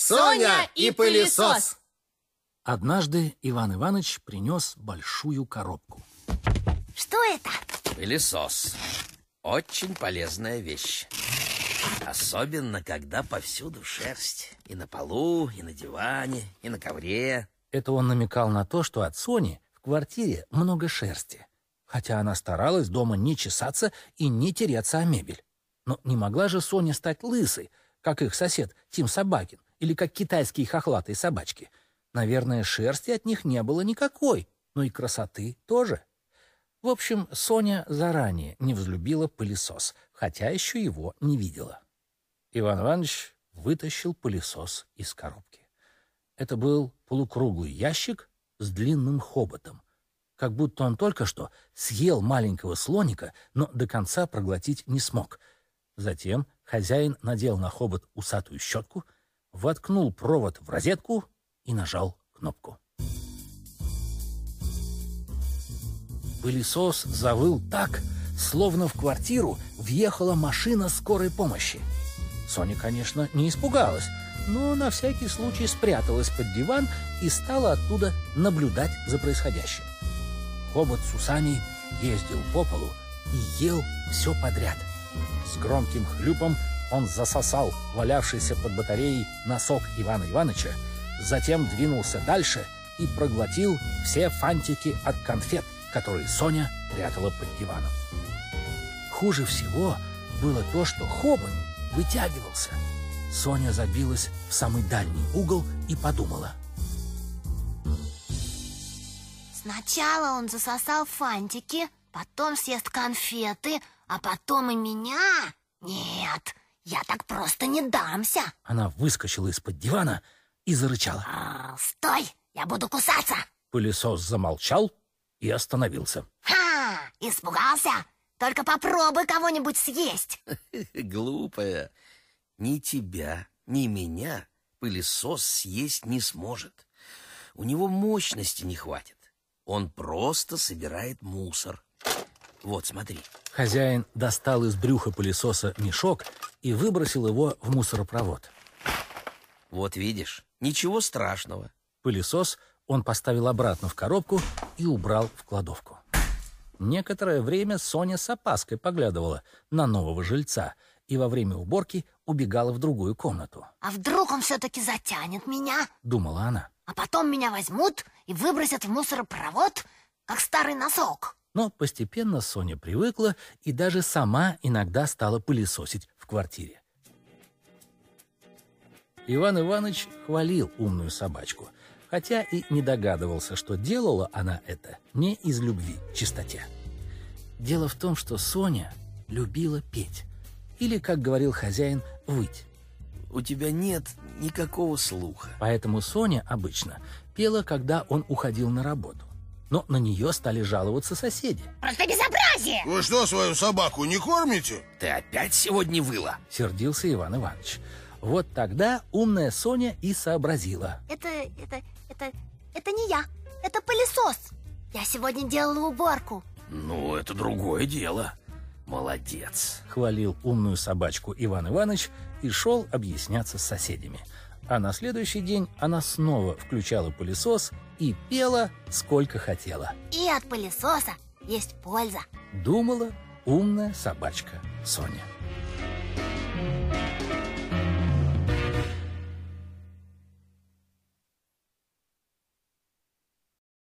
Соня и пылесос. Однажды Иван Иванович принес большую коробку. Что это? Пылесос. Очень полезная вещь. Особенно, когда повсюду шерсть. И на полу, и на диване, и на ковре. Это он намекал на то, что от Сони в квартире много шерсти. Хотя она старалась дома не чесаться и не тереться о мебель. Но не могла же Соня стать лысой, как их сосед Тим Собакин, или как китайские хохлатые собачки. Наверное, шерсти от них не было никакой, но и красоты тоже. В общем, Соня заранее не взлюбила пылесос, хотя еще его не видела. Иван Иванович вытащил пылесос из коробки. Это был полукруглый ящик с длинным хоботом, как будто он только что съел маленького слоника, но до конца проглотить не смог. Затем хозяин надел на хобот усатую щетку, воткнул провод в розетку и нажал кнопку. Пылесос завыл так, словно в квартиру въехала машина скорой помощи. Соня, конечно, не испугалась, но на всякий случай спряталась под диван и стала оттуда наблюдать за происходящим. Хобот с усами ездил по полу и ел все подряд. С громким хлюпом он засосал валявшийся под батареей носок Ивана Ивановича, затем двинулся дальше и проглотил все фантики от конфет, которые Соня прятала под диваном. Хуже всего было то, что хобот вытягивался. Соня забилась в самый дальний угол и подумала. Сначала он засосал фантики, потом съест конфеты, а потом и меня? Нет, я так просто не дамся. Она выскочила из-под дивана и зарычала. Стой, я буду кусаться. Пылесос замолчал и остановился. Ха, испугался? Только попробуй кого-нибудь съесть. Глупая. Ни тебя, ни меня пылесос съесть не сможет. У него мощности не хватит. Он просто собирает мусор. Вот, смотри. Хозяин достал из брюха пылесоса мешок и выбросил его в мусоропровод. Вот видишь, ничего страшного. Пылесос он поставил обратно в коробку и убрал в кладовку. Некоторое время Соня с опаской поглядывала на нового жильца и во время уборки убегала в другую комнату. А вдруг он все-таки затянет меня? Думала она. А потом меня возьмут и выбросят в мусоропровод, как старый носок. Но постепенно Соня привыкла и даже сама иногда стала пылесосить в квартире. Иван Иванович хвалил умную собачку, хотя и не догадывался, что делала она это не из любви к чистоте. Дело в том, что Соня любила петь, или, как говорил хозяин, выть. У тебя нет никакого слуха. Поэтому Соня обычно пела, когда он уходил на работу. Но на нее стали жаловаться соседи. Просто безобразие! Вы что, свою собаку не кормите? Ты опять сегодня выла? Сердился Иван Иванович. Вот тогда умная Соня и сообразила. Это не я, это пылесос. Я сегодня делала уборку. Ну, это другое дело. Молодец. Хвалил умную собачку Иван Иванович и шел объясняться с соседями. А на следующий день она снова включала пылесос и пела сколько хотела. И от пылесоса есть польза. Думала умная собачка Соня.